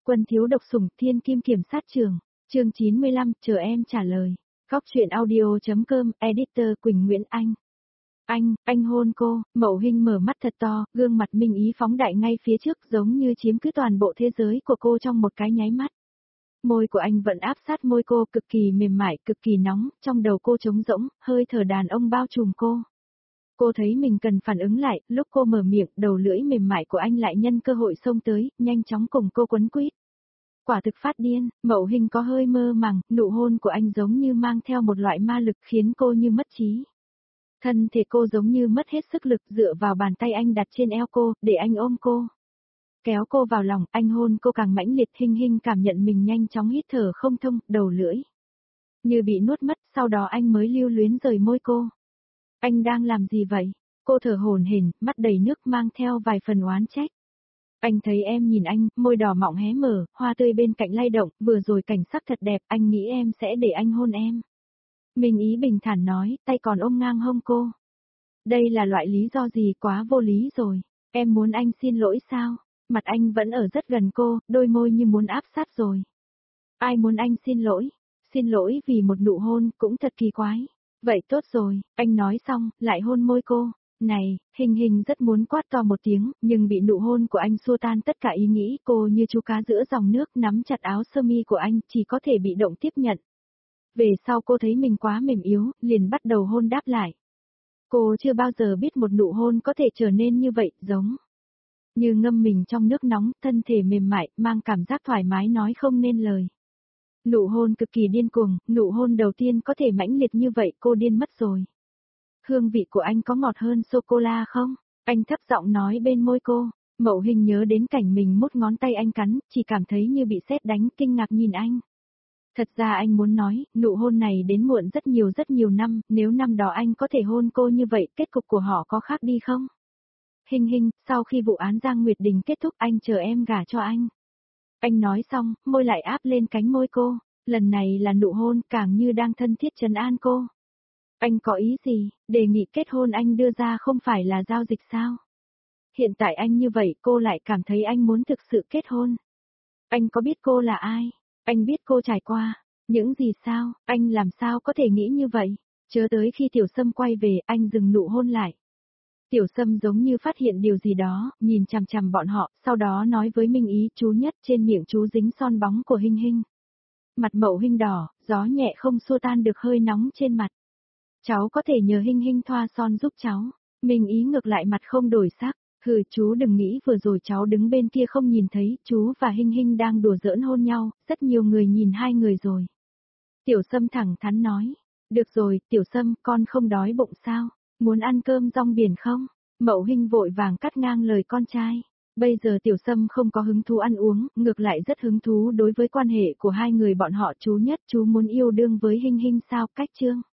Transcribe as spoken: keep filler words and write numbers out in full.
Quân thiếu độc sủng thiên kim kiểm sát trường, chương chín mươi lăm, chờ em trả lời. Góc truyện audio.com, editor Quỳnh Nguyễn Anh. Anh, anh hôn cô, Mậu Hinh mở mắt thật to, gương mặt minh ý phóng đại ngay phía trước giống như chiếm cứ toàn bộ thế giới của cô trong một cái nháy mắt. Môi của anh vẫn áp sát môi cô, cực kỳ mềm mại, cực kỳ nóng, trong đầu cô trống rỗng, hơi thở đàn ông bao trùm cô. Cô thấy mình cần phản ứng lại, lúc cô mở miệng, đầu lưỡi mềm mại của anh lại nhân cơ hội xông tới, nhanh chóng cùng cô quấn quýt. Quả thực phát điên, Mậu Hinh có hơi mơ màng, nụ hôn của anh giống như mang theo một loại ma lực khiến cô như mất trí. Thân thể cô giống như mất hết sức lực dựa vào bàn tay anh đặt trên eo cô, để anh ôm cô. Kéo cô vào lòng, anh hôn cô càng mãnh liệt. Hinh Hinh cảm nhận mình nhanh chóng hít thở không thông, đầu lưỡi như bị nuốt mất, sau đó anh mới lưu luyến rời môi cô. Anh đang làm gì vậy? Cô thở hổn hển, mắt đầy nước mang theo vài phần oán trách. Anh thấy em nhìn anh, môi đỏ mọng hé mở, hoa tươi bên cạnh lay động, vừa rồi cảnh sắc thật đẹp, anh nghĩ em sẽ để anh hôn em. Minh Ý bình thản nói, tay còn ôm ngang hông cô. Đây là loại lý do gì, quá vô lý rồi. Em muốn anh xin lỗi sao? Mặt anh vẫn ở rất gần cô, đôi môi như muốn áp sát rồi. Ai muốn anh xin lỗi? Xin lỗi vì một nụ hôn, cũng thật kỳ quái. Vậy tốt rồi, anh nói xong, lại hôn môi cô. Này, Hình Hình rất muốn quát to một tiếng, nhưng bị nụ hôn của anh xua tan tất cả ý nghĩ. Cô như chú cá giữa dòng nước nắm chặt áo sơ mi của anh, chỉ có thể bị động tiếp nhận. Về sau cô thấy mình quá mềm yếu, liền bắt đầu hôn đáp lại. Cô chưa bao giờ biết một nụ hôn có thể trở nên như vậy, giống như ngâm mình trong nước nóng, thân thể mềm mại, mang cảm giác thoải mái nói không nên lời. Nụ hôn cực kỳ điên cuồng, nụ hôn đầu tiên có thể mãnh liệt như vậy, cô điên mất rồi. Hương vị của anh có ngọt hơn sô-cô-la không? Anh thấp giọng nói bên môi cô. Mậu Hinh nhớ đến cảnh mình mút ngón tay anh cắn, chỉ cảm thấy như bị sét đánh, kinh ngạc nhìn anh. Thật ra anh muốn nói, nụ hôn này đến muộn rất nhiều rất nhiều năm, nếu năm đó anh có thể hôn cô như vậy, kết cục của họ có khác đi không? Hình Hình, sau khi vụ án Giang Nguyệt Đình kết thúc anh chờ em gả cho anh. Anh nói xong, môi lại áp lên cánh môi cô, lần này là nụ hôn, càng như đang thân thiết trấn an cô. Anh có ý gì, đề nghị kết hôn anh đưa ra không phải là giao dịch sao? Hiện tại anh như vậy cô lại cảm thấy anh muốn thực sự kết hôn. Anh có biết cô là ai? Anh biết cô trải qua những gì sao? Anh làm sao có thể nghĩ như vậy? Chớ tới khi Tiểu Sâm quay về, anh dừng nụ hôn lại. Tiểu Sâm giống như phát hiện điều gì đó, nhìn chằm chằm bọn họ, sau đó nói với Minh Ý, chú Nhất, trên miệng chú dính son bóng của Hình Hình. Mặt Mậu Hinh đỏ, gió nhẹ không xua tan được hơi nóng trên mặt. Cháu có thể nhờ Hình Hình thoa son giúp cháu. Minh Ý ngược lại mặt không đổi sắc. Hừ, chú đừng nghĩ vừa rồi cháu đứng bên kia không nhìn thấy, chú và Hình Hình đang đùa giỡn hôn nhau, rất nhiều người nhìn hai người rồi. Tiểu Sâm thẳng thắn nói. Được rồi, Tiểu Sâm, con không đói bụng sao? Muốn ăn cơm rong biển không? Mậu Hinh vội vàng cắt ngang lời con trai. Bây giờ Tiểu Sâm không có hứng thú ăn uống, ngược lại rất hứng thú đối với quan hệ của hai người bọn họ. Chú Nhất, chú muốn yêu đương với Hình Hình sao? Cách chương.